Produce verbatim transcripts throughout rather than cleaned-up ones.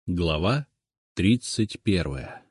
Глава тридцать первая.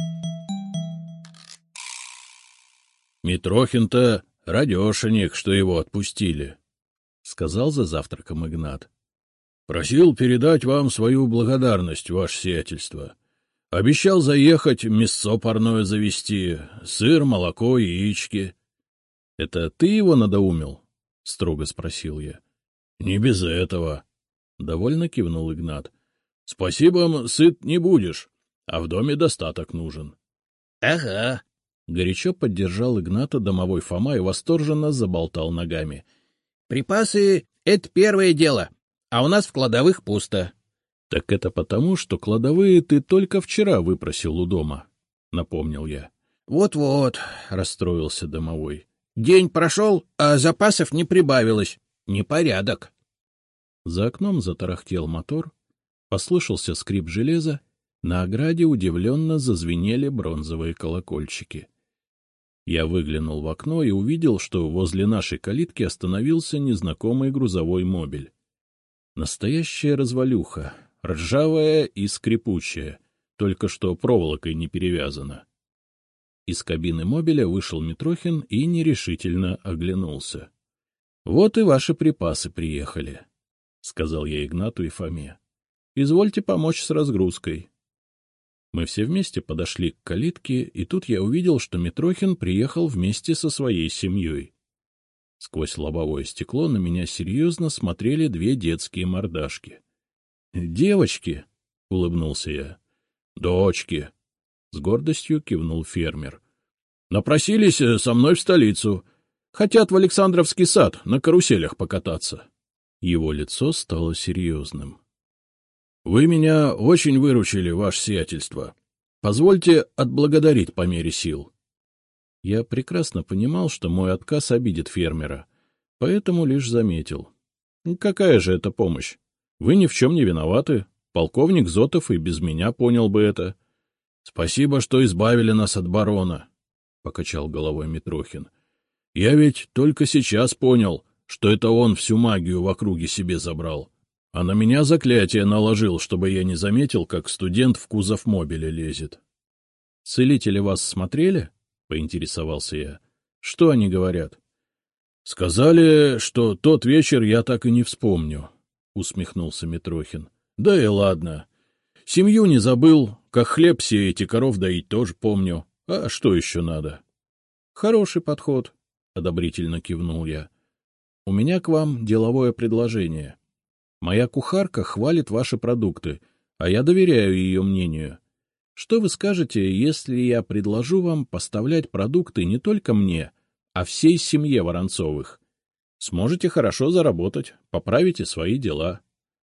«Митрохин-то радешенек, что его отпустили», — сказал за завтраком Игнат. «Просил передать вам свою благодарность, ваше сиятельство. Обещал заехать, мясцо парное завести, сыр, молоко, яички». — Это ты его надоумил? — строго спросил я. — Не без этого, — довольно кивнул Игнат. — Спасибо, сыт не будешь, а в доме достаток нужен. — Ага. Горячо поддержал Игната домовой Фома и восторженно заболтал ногами. — Припасы — это первое дело, а у нас в кладовых пусто. — Так это потому, что кладовые ты только вчера выпросил у дома, — напомнил я. Вот — Вот-вот, — расстроился домовой. — День прошел, а запасов не прибавилось. Непорядок. За окном затарахтел мотор, послышался скрип железа, на ограде удивленно зазвенели бронзовые колокольчики. Я выглянул в окно и увидел, что возле нашей калитки остановился незнакомый грузовой мобиль. Настоящая развалюха, ржавая и скрипучая, только что проволокой не перевязана. Из кабины мобиля вышел Митрохин и нерешительно оглянулся. — Вот и ваши припасы приехали, — сказал я Игнату и Фоме. — Извольте помочь с разгрузкой. Мы все вместе подошли к калитке, и тут я увидел, что Митрохин приехал вместе со своей семьей. Сквозь лобовое стекло на меня серьезно смотрели две детские мордашки. — Девочки! — улыбнулся я. — Дочки! — с гордостью кивнул фермер. — Напросились со мной в столицу. Хотят в Александровский сад на каруселях покататься. Его лицо стало серьезным. — Вы меня очень выручили, ваше сиятельство. Позвольте отблагодарить по мере сил. Я прекрасно понимал, что мой отказ обидит фермера, поэтому лишь заметил. — Какая же это помощь? Вы ни в чем не виноваты. Полковник Зотов и без меня понял бы это. — Спасибо, что избавили нас от барона, — покачал головой Митрохин. — Я ведь только сейчас понял, что это он всю магию в округе себе забрал, а на меня заклятие наложил, чтобы я не заметил, как студент в кузов мобиля лезет. — Целители вас смотрели? — поинтересовался я. — Что они говорят? — Сказали, что тот вечер я так и не вспомню, — усмехнулся Митрохин. — Да и ладно. Семью не забыл, как хлеб сеять и коров доить тоже помню. А что еще надо? — Хороший подход, — одобрительно кивнул я. — У меня к вам деловое предложение. Моя кухарка хвалит ваши продукты, а я доверяю ее мнению. Что вы скажете, если я предложу вам поставлять продукты не только мне, а всей семье Воронцовых? Сможете хорошо заработать, поправите свои дела.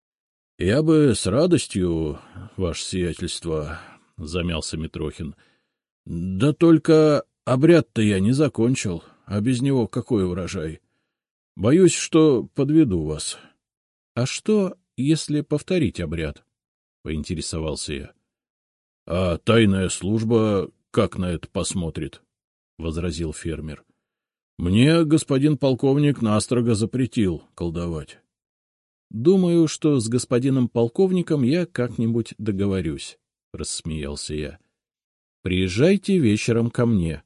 — Я бы с радостью, ваше сиятельство, — замялся Митрохин. — Да только обряд-то я не закончил, а без него какой урожай? Боюсь, что подведу вас. — А что, если повторить обряд? — поинтересовался я. — А тайная служба как на это посмотрит? — возразил фермер. — Мне господин полковник настрого запретил колдовать. — Думаю, что с господином полковником я как-нибудь договорюсь, — рассмеялся я. — Приезжайте вечером ко мне.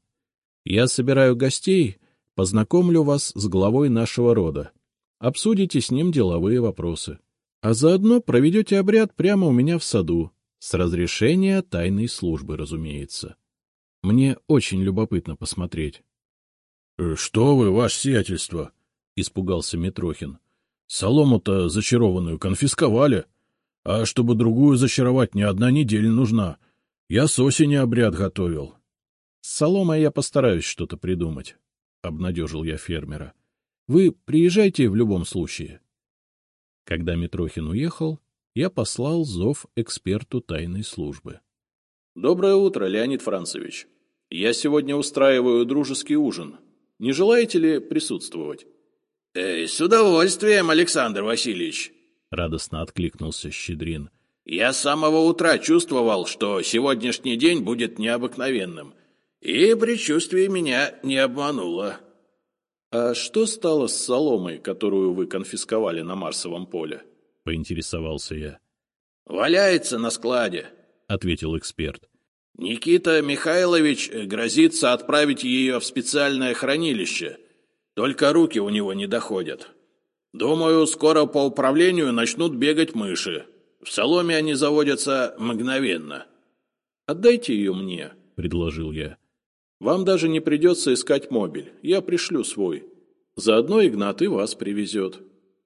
Я собираю гостей, познакомлю вас с главой нашего рода. Обсудите с ним деловые вопросы. А заодно проведете обряд прямо у меня в саду, с разрешения тайной службы, разумеется. Мне очень любопытно посмотреть. — Что вы, ваше сиятельство? — испугался Митрохин. — Солому-то зачарованную конфисковали, а чтобы другую зачаровать, не одна неделя нужна. Я с осени обряд готовил. — С соломой я постараюсь что-то придумать, — обнадежил я фермера. — Вы приезжайте в любом случае. Когда Митрохин уехал, я послал зов эксперту тайной службы. — Доброе утро, Леонид Францевич. Я сегодня устраиваю дружеский ужин. Не желаете ли присутствовать? Э, — С удовольствием, Александр Васильевич, — радостно откликнулся Щедрин. — Я с самого утра чувствовал, что сегодняшний день будет необыкновенным, и предчувствие меня не обмануло. — А что стало с соломой, которую вы конфисковали на Марсовом поле? — поинтересовался я. — Валяется на складе, — ответил эксперт. — Никита Михайлович грозится отправить ее в специальное хранилище. Только руки у него не доходят. Думаю, скоро по управлению начнут бегать мыши. В соломе они заводятся мгновенно. — Отдайте ее мне, — предложил я. — Вам даже не придется искать мобиль. Я пришлю свой. Заодно Игнат и вас привезет.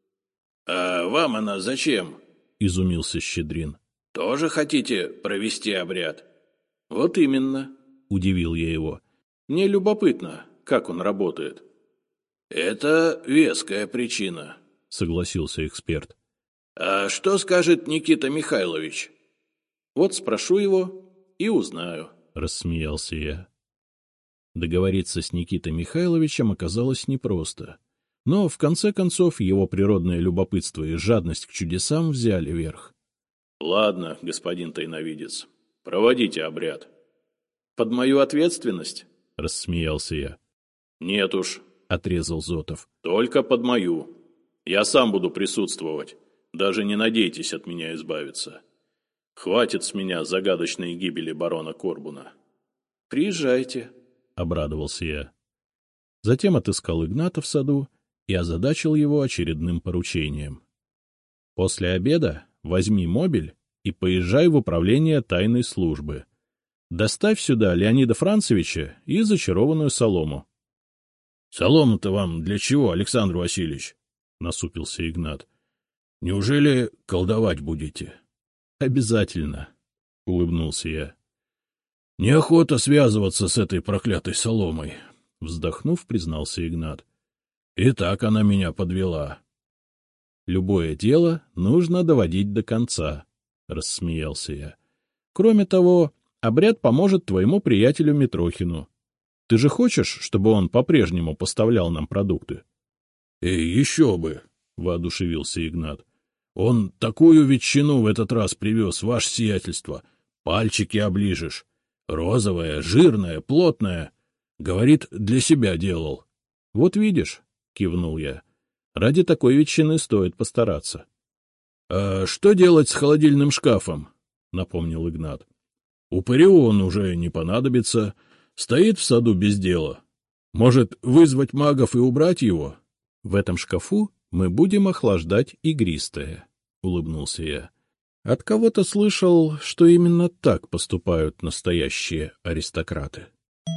— А вам она зачем? — изумился Щедрин. — Тоже хотите провести обряд? — Вот именно, — удивил я его. — Мне любопытно, как он работает. — Это веская причина, — согласился эксперт. — А что скажет Никита Михайлович? — Вот спрошу его и узнаю, — рассмеялся я. Договориться с Никитой Михайловичем оказалось непросто. Но, в конце концов, его природное любопытство и жадность к чудесам взяли верх. — Ладно, господин тайновидец, проводите обряд. — Под мою ответственность? — рассмеялся я. — Нет уж, — отрезал Зотов, — только под мою. Я сам буду присутствовать, даже не надейтесь от меня избавиться. Хватит с меня загадочной гибели барона Корбуна. — Приезжайте, — обрадовался я. Затем отыскал Игната в саду и озадачил его очередным поручением. После обеда возьми мобиль и поезжай в управление тайной службы. Доставь сюда Леонида Францевича и зачарованную солому. — Солому-то вам для чего, Александр Васильевич? — насупился Игнат. — Неужели колдовать будете? — Обязательно, — улыбнулся я. — Неохота связываться с этой проклятой соломой, — вздохнув, признался Игнат. — И так она меня подвела. — Любое дело нужно доводить до конца, — рассмеялся я. — Кроме того, обряд поможет твоему приятелю Митрохину. Ты же хочешь, чтобы он по-прежнему поставлял нам продукты? — И еще бы, — воодушевился Игнат. — Он такую ветчину в этот раз привез, ваше сиятельство. Пальчики оближешь. Розовая, жирная, плотная. Говорит, для себя делал. — Вот видишь, — кивнул я, — ради такой ветчины стоит постараться. — А что делать с холодильным шкафом? — напомнил Игнат. — Упырю он уже не понадобится. Стоит в саду без дела. Может, вызвать магов и убрать его? — В этом шкафу мы будем охлаждать игристое, — улыбнулся я. От кого-то слышал, что именно так поступают настоящие аристократы.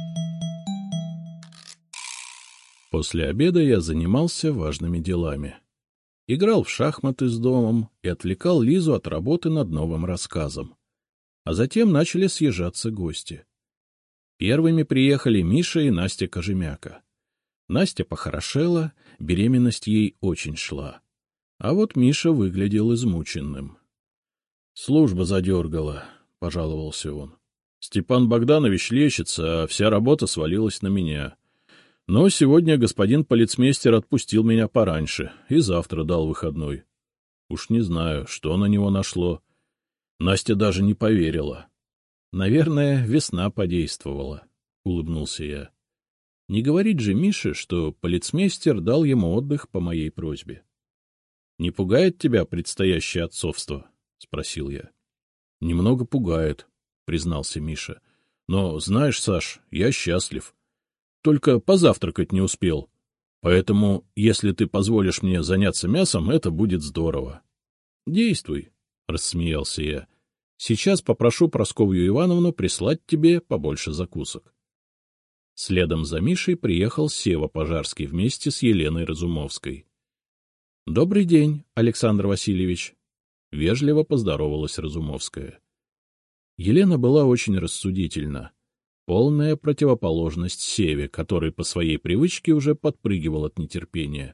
После обеда я занимался важными делами. Играл в шахматы с домом и отвлекал Лизу от работы над новым рассказом. А затем начали съезжаться гости. Первыми приехали Миша и Настя Кожемяка. Настя похорошела, беременность ей очень шла. А вот Миша выглядел измученным. — Служба задергала, — пожаловался он. — Степан Богданович лечится, а вся работа свалилась на меня. Но сегодня господин полицмейстер отпустил меня пораньше и завтра дал выходной. Уж не знаю, что на него нашло. Настя даже не поверила. — Наверное, весна подействовала, — улыбнулся я. — Не говорит же Мише, что полицмейстер дал ему отдых по моей просьбе. — Не пугает тебя предстоящее отцовство? — спросил я. — Немного пугает, — признался Миша. — Но, знаешь, Саш, я счастлив. Только позавтракать не успел. Поэтому, если ты позволишь мне заняться мясом, это будет здорово. — Действуй, — рассмеялся я. — Сейчас попрошу Прасковью Ивановну прислать тебе побольше закусок. Следом за Мишей приехал Сева Пожарский вместе с Еленой Разумовской. — Добрый день, Александр Васильевич. Вежливо поздоровалась Разумовская. Елена была очень рассудительна. Полная противоположность Севе, который по своей привычке уже подпрыгивал от нетерпения.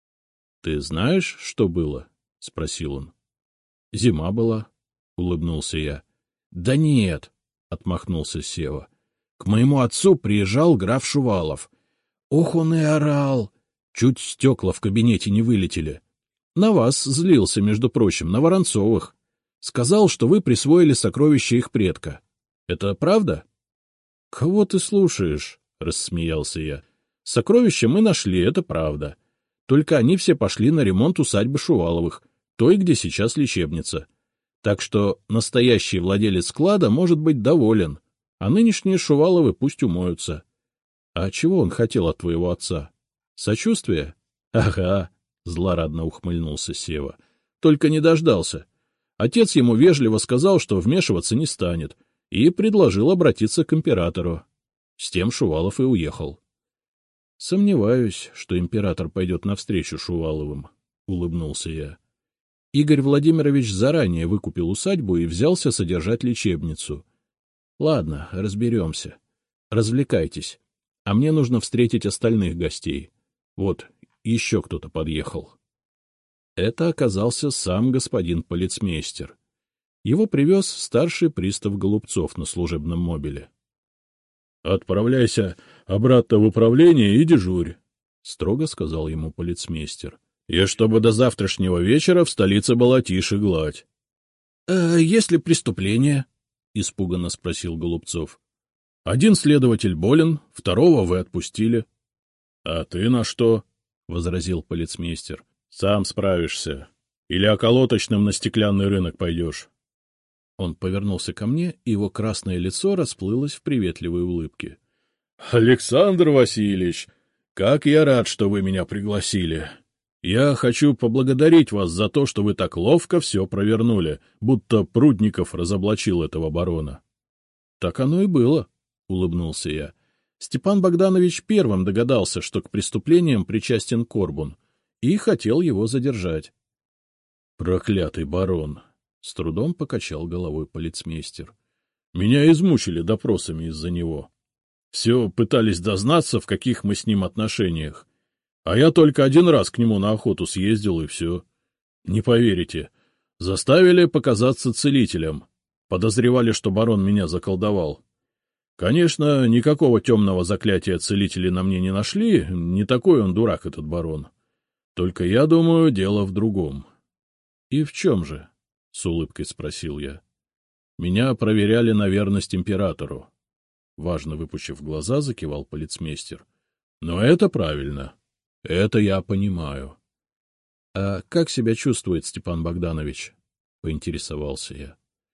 — Ты знаешь, что было? — спросил он. — Зима была, — улыбнулся я. — Да нет, — отмахнулся Сева. — К моему отцу приезжал граф Шувалов. Ох, он и орал! Чуть стекла в кабинете не вылетели. На вас злился, между прочим, на Воронцовых. Сказал, что вы присвоили сокровища их предка. Это правда? — Кого ты слушаешь? — рассмеялся я. — Сокровища мы нашли, это правда. Только они все пошли на ремонт усадьбы Шуваловых, той, где сейчас лечебница. Так что настоящий владелец склада может быть доволен, а нынешние Шуваловы пусть умоются. А чего он хотел от твоего отца? Сочувствия? Ага, злорадно ухмыльнулся Сева. Только не дождался. Отец ему вежливо сказал, что вмешиваться не станет, и предложил обратиться к императору. С тем Шувалов и уехал. — Сомневаюсь, что император пойдет навстречу Шуваловым, — улыбнулся я. Игорь Владимирович заранее выкупил усадьбу и взялся содержать лечебницу. Ладно, разберемся. Развлекайтесь. А мне нужно встретить остальных гостей. Вот, еще кто-то подъехал. Это оказался сам господин полицмейстер. Его привез старший пристав Голубцов на служебном мобиле. — Отправляйся обратно в управление и дежурь, — строго сказал ему полицмейстер. — И чтобы до завтрашнего вечера в столице была тише гладь. — А есть ли преступление? — испуганно спросил Голубцов. — Один следователь болен, второго вы отпустили. — А ты на что? — возразил полицмейстер. — Сам справишься. Или околоточным на стеклянный рынок пойдешь. Он повернулся ко мне, и его красное лицо расплылось в приветливой улыбке. — Александр Васильевич, как я рад, что вы меня пригласили. Я хочу поблагодарить вас за то, что вы так ловко все провернули, будто Прудников разоблачил этого барона. — Так оно и было, — улыбнулся я. Степан Богданович первым догадался, что к преступлениям причастен Корбун, и хотел его задержать. — Проклятый барон! — с трудом покачал головой полицмейстер. — Меня измучили допросами из-за него. Все пытались дознаться, в каких мы с ним отношениях. А я только один раз к нему на охоту съездил, и все. Не поверите, заставили показаться целителем. Подозревали, что барон меня заколдовал. Конечно, никакого темного заклятия целители на мне не нашли, не такой он дурак, этот барон. Только я думаю, дело в другом. — И в чем же? — с улыбкой спросил я. — Меня проверяли на верность императору. Важно выпучив глаза, закивал полицмейстер. — Но это правильно. Это я понимаю. — А как себя чувствует Степан Богданович? — поинтересовался я.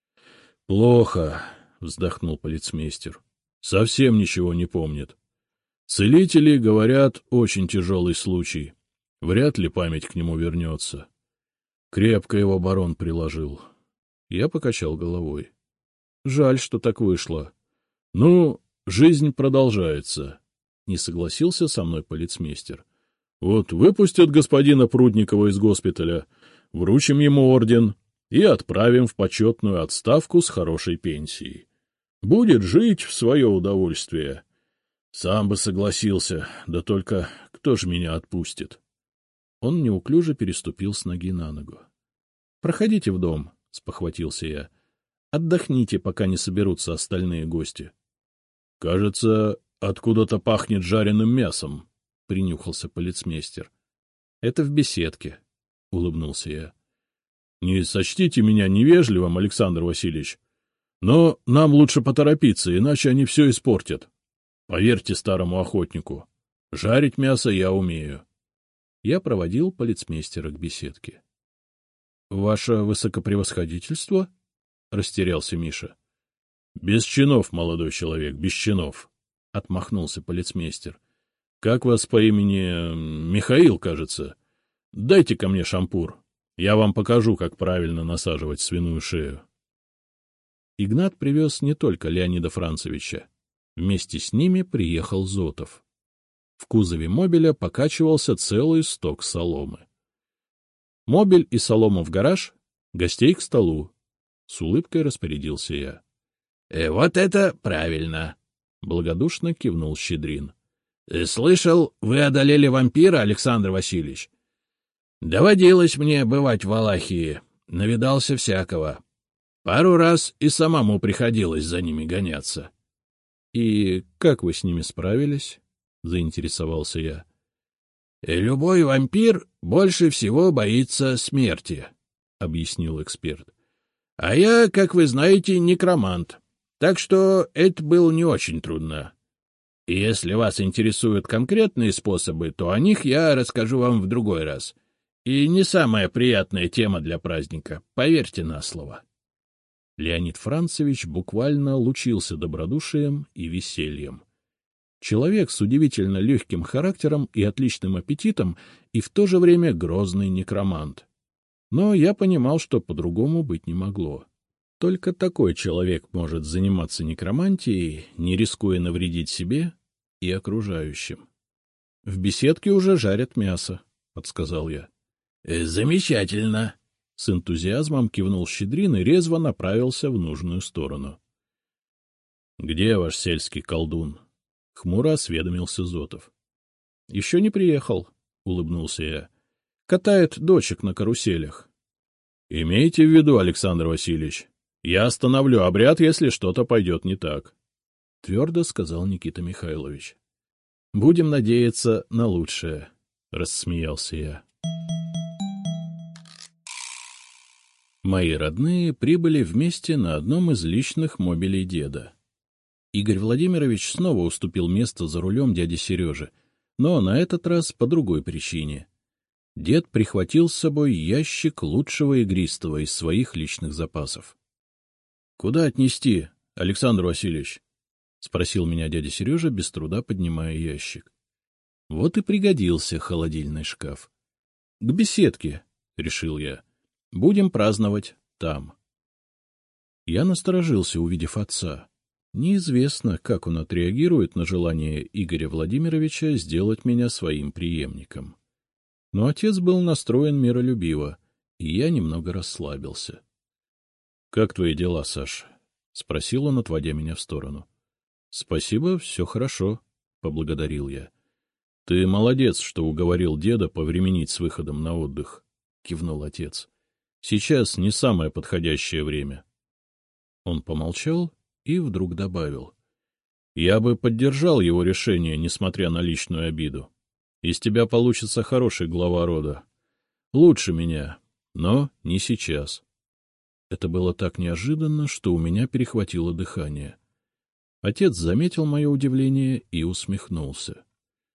— Плохо, — вздохнул полицмейстер. — Совсем ничего не помнит. Целители говорят, очень тяжелый случай. Вряд ли память к нему вернется. Крепко его барон приложил. Я покачал головой. Жаль, что так вышло. Ну, жизнь продолжается. Не согласился со мной полицмейстер. Вот выпустят господина Прудникова из госпиталя, вручим ему орден и отправим в почетную отставку с хорошей пенсией. Будет жить в свое удовольствие. Сам бы согласился, да только кто ж меня отпустит? Он неуклюже переступил с ноги на ногу. — Проходите в дом, — спохватился я. — Отдохните, пока не соберутся остальные гости. — Кажется, откуда-то пахнет жареным мясом, — принюхался полицмейстер. — Это в беседке, — улыбнулся я. — Не сочтите меня невежливым, Александр Васильевич, но нам лучше поторопиться, иначе они все испортят. Поверьте старому охотнику, жарить мясо я умею. Я проводил полицмейстера к беседке. — Ваше высокопревосходительство? — растерялся Миша. — Без чинов, молодой человек, без чинов, — отмахнулся полицмейстер. — Как вас по имени... Михаил, кажется? Дайте ко мне шампур. Я вам покажу, как правильно насаживать свиную шею. Игнат привез не только Леонида Францевича. Вместе с ними приехал Зотов. В кузове мобиля покачивался целый сток соломы. Мобиль и солому в гараж, гостей к столу. С улыбкой распорядился я. «Э, — Вот это правильно! — благодушно кивнул Щедрин. — Слышал, вы одолели вампира, Александр Васильевич? Доводилось мне бывать в Валахии, навидался всякого. Пару раз и самому приходилось за ними гоняться. — И как вы с ними справились? — заинтересовался я. — Любой вампир больше всего боится смерти, — объяснил эксперт. — А я, как вы знаете, некромант, так что это было не очень трудно. И если вас интересуют конкретные способы, то о них я расскажу вам в другой раз. И не самая приятная тема для праздника, поверьте на слово. Леонид Францевич буквально лучился добродушием и весельем. Человек с удивительно легким характером и отличным аппетитом, и в то же время грозный некромант. Но я понимал, что по-другому быть не могло. Только такой человек может заниматься некромантией, не рискуя навредить себе и окружающим. — В беседке уже жарят мясо, — подсказал я. — Замечательно! — с энтузиазмом кивнул Щедрин и резво направился в нужную сторону. — Где ваш сельский колдун? — хмуро осведомился Зотов. — Еще не приехал, — улыбнулся я. — Катает дочек на каруселях. — Имейте в виду, Александр Васильевич, я остановлю обряд, если что-то пойдет не так, — твердо сказал Никита Михайлович. — Будем надеяться на лучшее, — рассмеялся я. Мои родные прибыли вместе на одном из личных мобилей деда. Игорь Владимирович снова уступил место за рулем дяде Сереже, но на этот раз по другой причине. Дед прихватил с собой ящик лучшего игристого из своих личных запасов. — Куда отнести, Александр Васильевич? — спросил меня дядя Сережа, без труда поднимая ящик. Вот и пригодился холодильный шкаф. — К беседке, — решил я. — Будем праздновать там. Я насторожился, увидев отца. Неизвестно, как он отреагирует на желание Игоря Владимировича сделать меня своим преемником. Но отец был настроен миролюбиво, и я немного расслабился. — Как твои дела, Саш? — спросил он, отводя меня в сторону. — Спасибо, все хорошо, — поблагодарил я. — Ты молодец, что уговорил деда повременить с выходом на отдых, — кивнул отец. — Сейчас не самое подходящее время. Он помолчал и вдруг добавил. — Я бы поддержал его решение, несмотря на личную обиду. Из тебя получится хороший глава рода. Лучше меня, но не сейчас. Это было так неожиданно, что у меня перехватило дыхание. Отец заметил мое удивление и усмехнулся.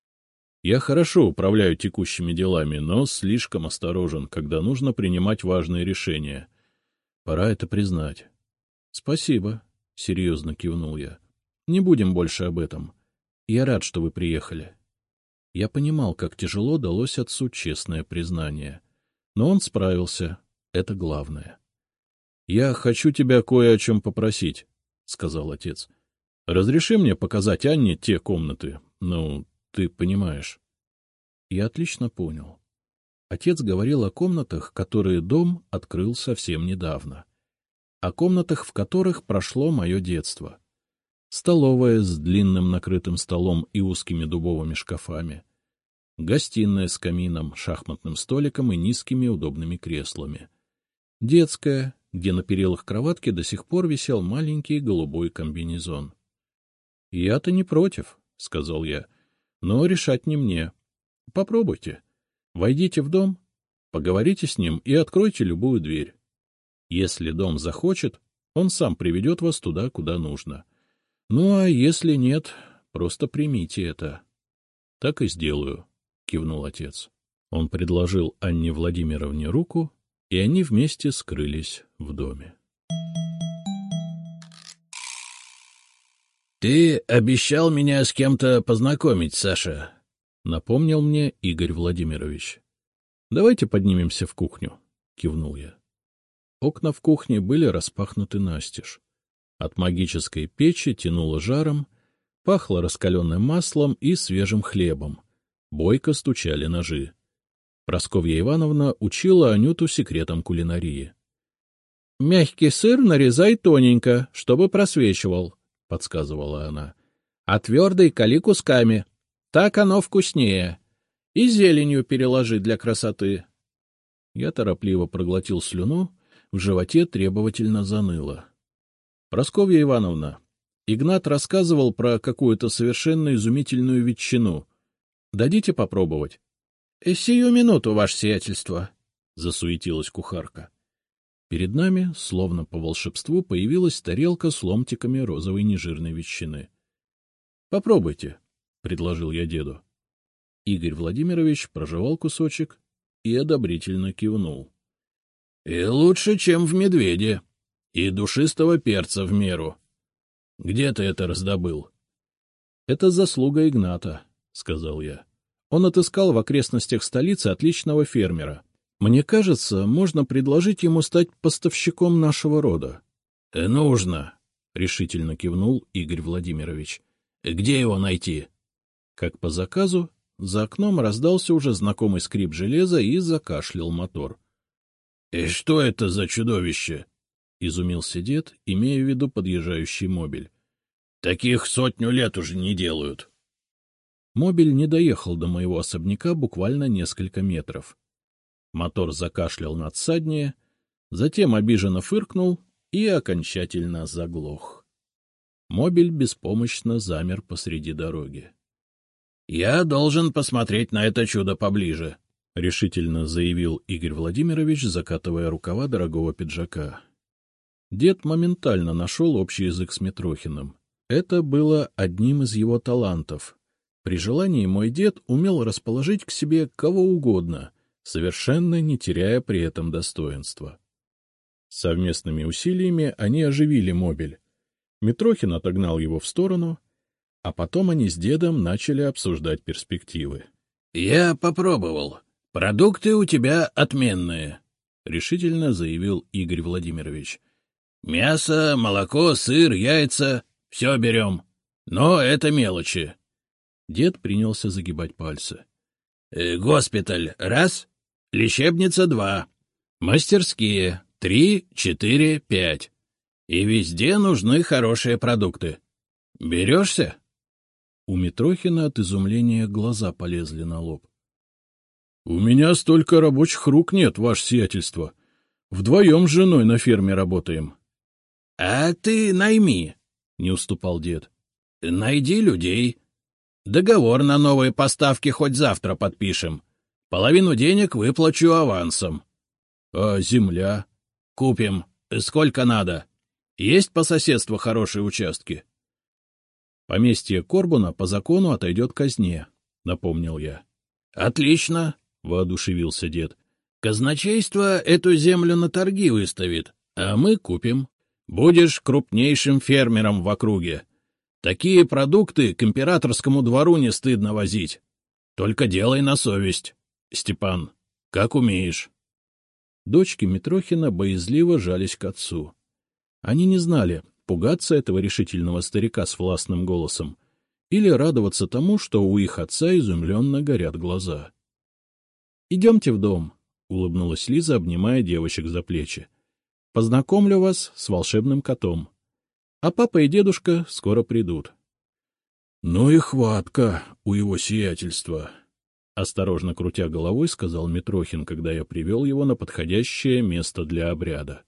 Я хорошо управляю текущими делами, но слишком осторожен, когда нужно принимать важные решения. Пора это признать. — Спасибо, — серьезно кивнул я. — Не будем больше об этом. Я рад, что вы приехали. Я понимал, как тяжело далось отцу честное признание. Но он справился. Это главное. — Я хочу тебя кое о чем попросить, — сказал отец. — Разреши мне показать Анне те комнаты. Ну, ты понимаешь. Я отлично понял. Отец говорил о комнатах, которые дом открыл совсем недавно. О комнатах, в которых прошло мое детство. Столовая с длинным накрытым столом и узкими дубовыми шкафами. Гостиная с камином, шахматным столиком и низкими удобными креслами. Детская, где на перилах кроватки до сих пор висел маленький голубой комбинезон. — Я-то не против, — сказал я, — но решать не мне. Попробуйте. Войдите в дом, поговорите с ним и откройте любую дверь. Если дом захочет, он сам приведет вас туда, куда нужно. Ну, а если нет, просто примите это. — Так и сделаю, — кивнул отец. Он предложил Анне Владимировне руку, и они вместе скрылись в доме. — Ты обещал меня с кем-то познакомить, Саша, — напомнил мне Игорь Владимирович. — Давайте поднимемся в кухню, — кивнул я. Окна в кухне были распахнуты настежь. От магической печи тянуло жаром, пахло раскаленным маслом и свежим хлебом. Бойко стучали ножи. Прасковья Ивановна учила Анюту секретам кулинарии. — Мягкий сыр нарезай тоненько, чтобы просвечивал, — подсказывала она. — А твердый кали кусками. Так оно вкуснее. И зеленью переложи для красоты. Я торопливо проглотил слюну, в животе требовательно заныло. — Прасковья Ивановна, Игнат рассказывал про какую-то совершенно изумительную ветчину. Дадите попробовать? — Сию минуту, ваше сиятельство, — засуетилась кухарка. Перед нами, словно по волшебству, появилась тарелка с ломтиками розовой нежирной ветчины. — Попробуйте, — предложил я деду. Игорь Владимирович прожевал кусочек и одобрительно кивнул. — И лучше, чем в медведе, И душистого перца в меру. Где ты это раздобыл? — Это заслуга Игната, — сказал я. Он отыскал в окрестностях столицы отличного фермера. Мне кажется, можно предложить ему стать поставщиком нашего рода. — Нужно, — решительно кивнул Игорь Владимирович. — Где его найти? Как по заказу, за окном раздался уже знакомый скрип железа и закашлял мотор. — И что это за чудовище? — изумился дед, имея в виду подъезжающий мобиль. — Таких сотню лет уже не делают. Мобиль не доехал до моего особняка буквально несколько метров. Мотор закашлял надсаднее, затем обиженно фыркнул и окончательно заглох. Мобиль беспомощно замер посреди дороги. — Я должен посмотреть на это чудо поближе, — решительно заявил Игорь Владимирович, закатывая рукава дорогого пиджака. Дед моментально нашел общий язык с Митрохиным. Это было одним из его талантов. При желании мой дед умел расположить к себе кого угодно, совершенно не теряя при этом достоинства. Совместными усилиями они оживили мобиль. Митрохин отогнал его в сторону, а потом они с дедом начали обсуждать перспективы. — Я попробовал. Продукты у тебя отменные, — решительно заявил Игорь Владимирович. — Мясо, молоко, сыр, яйца — все берем. Но это мелочи. Дед принялся загибать пальцы. — Госпиталь — раз, лечебница — два, мастерские — три, четыре, пять. И везде нужны хорошие продукты. Берешься? У Митрохина от изумления глаза полезли на лоб. — У меня столько рабочих рук нет, ваше сиятельство. Вдвоем с женой на ферме работаем. — А ты найми, — не уступал дед. — Найди людей. Договор на новые поставки хоть завтра подпишем. Половину денег выплачу авансом. — А земля? — Купим. Сколько надо. Есть по соседству хорошие участки? — Поместье Корбуна по закону отойдет казне, — напомнил я. — Отлично, — воодушевился дед. — Казначейство эту землю на торги выставит, а мы купим. Будешь крупнейшим фермером в округе. Такие продукты к императорскому двору не стыдно возить. Только делай на совесть, Степан, как умеешь. Дочки Митрохина боязливо жались к отцу. Они не знали, пугаться этого решительного старика с властным голосом или радоваться тому, что у их отца изумленно горят глаза. — Идемте в дом, — улыбнулась Лиза, обнимая девочек за плечи. — Познакомлю вас с волшебным котом. А папа и дедушка скоро придут. — Ну и хватка у его сиятельства, — осторожно крутя головой, сказал Митрохин, когда я привел его на подходящее место для обряда.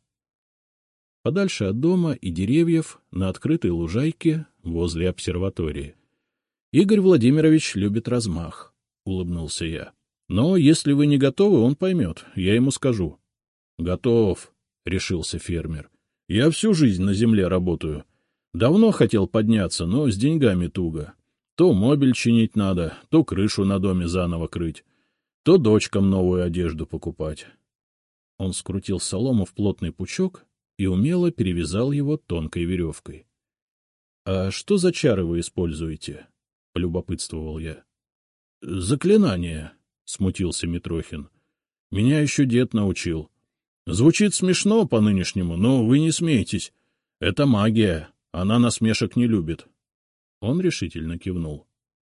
Подальше от дома и деревьев, на открытой лужайке возле обсерватории. — Игорь Владимирович любит размах, — улыбнулся я. — Но если вы не готовы, он поймет, я ему скажу. — Готов, — решился фермер. — Я всю жизнь на земле работаю. Давно хотел подняться, но с деньгами туго. То мобиль чинить надо, то крышу на доме заново крыть, то дочкам новую одежду покупать. Он скрутил солому в плотный пучок и умело перевязал его тонкой веревкой. — А что за чары вы используете? — полюбопытствовал я. — Заклинание, — смутился Митрохин. — Меня еще дед научил. Звучит смешно по-нынешнему, но вы не смейтесь. Это магия, она насмешек не любит. Он решительно кивнул.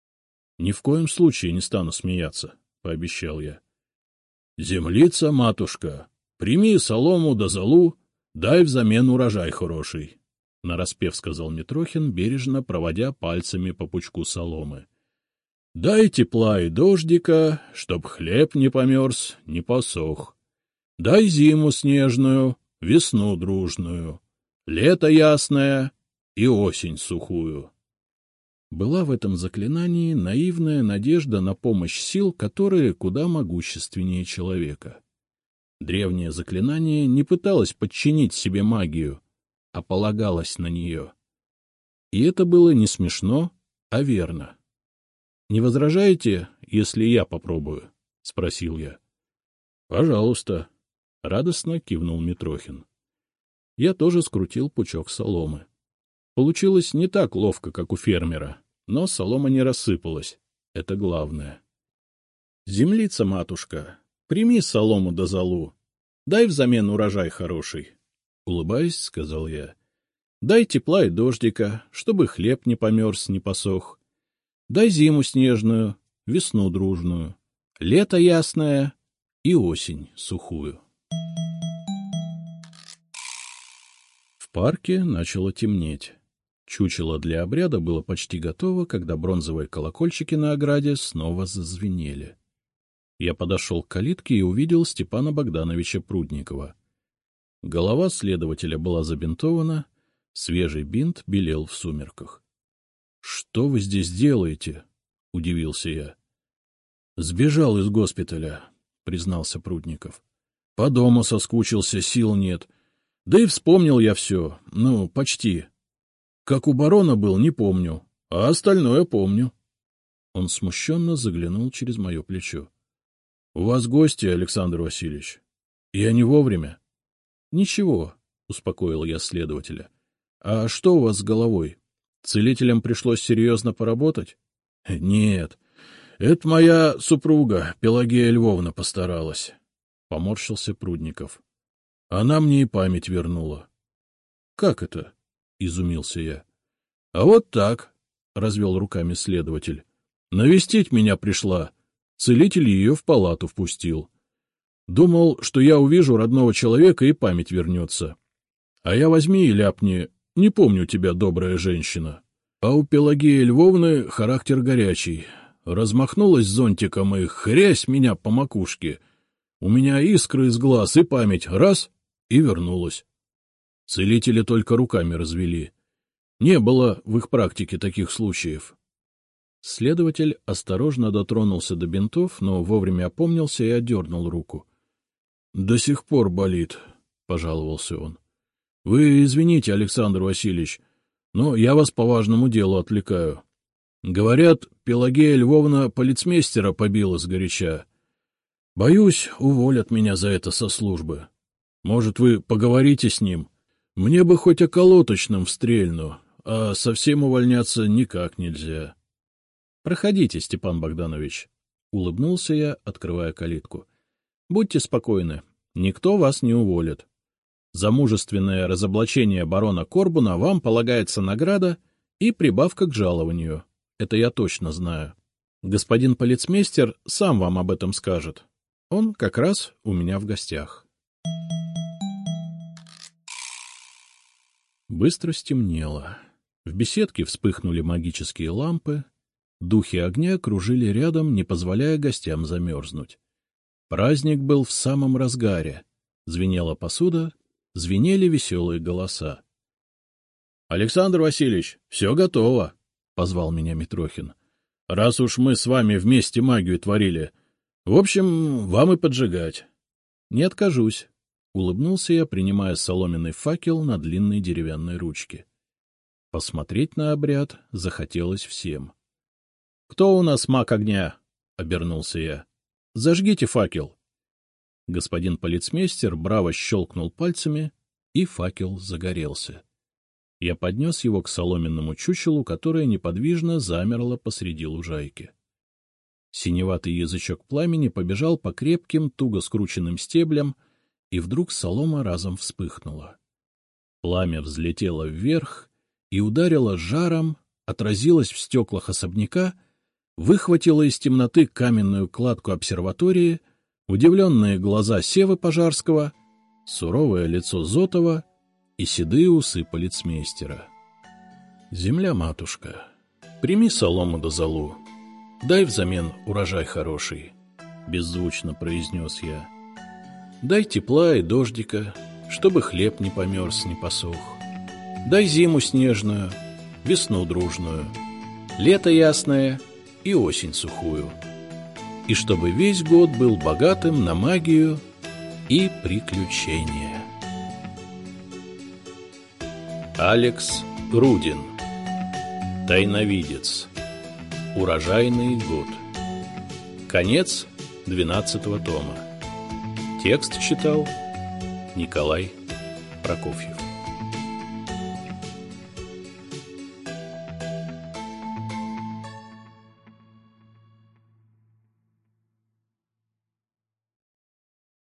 — Ни в коем случае не стану смеяться, — пообещал я. — Землица, матушка, прими солому да золу, дай взамен урожай хороший, — нараспев сказал Митрохин, бережно проводя пальцами по пучку соломы. — Дай тепла и дождика, чтоб хлеб не померз, не посох. Дай зиму снежную, весну дружную, лето ясное и осень сухую. Была в этом заклинании наивная надежда на помощь сил, которые куда могущественнее человека. Древнее заклинание не пыталось подчинить себе магию, а полагалось на нее. И это было не смешно, а верно. — Не возражаете, если я попробую? — спросил я. — Пожалуйста, — радостно кивнул Митрохин. я тоже скрутил пучок соломы. Получилось не так ловко, как у фермера, но солома не рассыпалась. Это главное. — Землица, матушка, прими солому да золу. Дай взамен урожай хороший, — улыбаясь, сказал я. — Дай тепла и дождика, чтобы хлеб не померз, не посох. Дай зиму снежную, весну дружную, лето ясное и осень сухую. В парке начало темнеть. Чучело для обряда было почти готово, когда бронзовые колокольчики на ограде снова зазвенели. Я подошел к калитке и увидел Степана Богдановича Прудникова. Голова следователя была забинтована, свежий бинт белел в сумерках. — Что вы здесь делаете? — удивился я. — Сбежал из госпиталя, — признался Прудников. — По дому соскучился, сил нет. Да и вспомнил я все, ну, почти. Как у барона был, не помню, а остальное помню. Он смущенно заглянул через мое плечо. — У вас гости, Александр Васильевич. Я не вовремя. — Ничего, — успокоил я следователя. — А что у вас с головой? Целителям пришлось серьезно поработать? — Нет, это моя супруга, Пелагея Львовна, постаралась. Поморщился Прудников. Она мне и память вернула. — Как это? — изумился я. — А вот так, — развел руками следователь. — Навестить меня пришла. Целитель ее в палату впустил. Думал, что я увижу родного человека и память вернется. А я возьми и ляпни: не помню тебя, добрая женщина. А у Пелагеи Львовны характер горячий. Размахнулась зонтиком и хрясь меня по макушке. У меня искры из глаз и память раз — и вернулась. Целители только руками развели. Не было в их практике таких случаев. Следователь осторожно дотронулся до бинтов, но вовремя опомнился и отдернул руку. — До сих пор болит, — пожаловался он. — Вы извините, Александр Васильевич, но я вас по важному делу отвлекаю. Говорят, Пелагея Львовна полицмейстера побила сгоряча. Боюсь, уволят меня за это со службы. Может, вы поговорите с ним? Мне бы хоть околоточным встрельну, а совсем увольняться никак нельзя. — Проходите, Степан Богданович, — улыбнулся я, открывая калитку. — Будьте спокойны, никто вас не уволит. За мужественное разоблачение барона Корбуна вам полагается награда и прибавка к жалованию. Это я точно знаю. Господин полицмейстер сам вам об этом скажет. Он как раз у меня в гостях. Быстро стемнело. В беседке вспыхнули магические лампы. Духи огня кружили рядом, не позволяя гостям замерзнуть. Праздник был в самом разгаре. Звенела посуда, звенели веселые голоса. — Александр Васильевич, все готово, — позвал меня Митрохин. — Раз уж мы с вами вместе магию творили. В общем, вам и поджигать. — Не откажусь, — улыбнулся я, принимая соломенный факел на длинной деревянной ручке. Посмотреть на обряд захотелось всем. — Кто у нас маг огня? — обернулся я. — Зажгите факел. Господин полицмейстер браво щелкнул пальцами, и факел загорелся. Я поднес его к соломенному чучелу, которое неподвижно замерло посреди лужайки. Синеватый язычок пламени побежал по крепким, туго скрученным стеблям, и вдруг солома разом вспыхнула. Пламя взлетело вверх и ударило жаром, отразилось в стеклах особняка, выхватило из темноты каменную кладку обсерватории, удивленные глаза Севы Пожарского, суровое лицо Зотова и седые усы полицмейстера. — Земля-матушка, прими солому да золу, дай взамен урожай хороший, — беззвучно произнес я. — Дай тепла и дождика, чтобы хлеб не померз, не посох. Дай зиму снежную, весну дружную, лето ясное и осень сухую. И чтобы весь год был богатым на магию и приключения. Алекс Рудин. Тайновидец. Урожайный год. Конец двенадцатого тома. Текст читал Николай Прокофьев.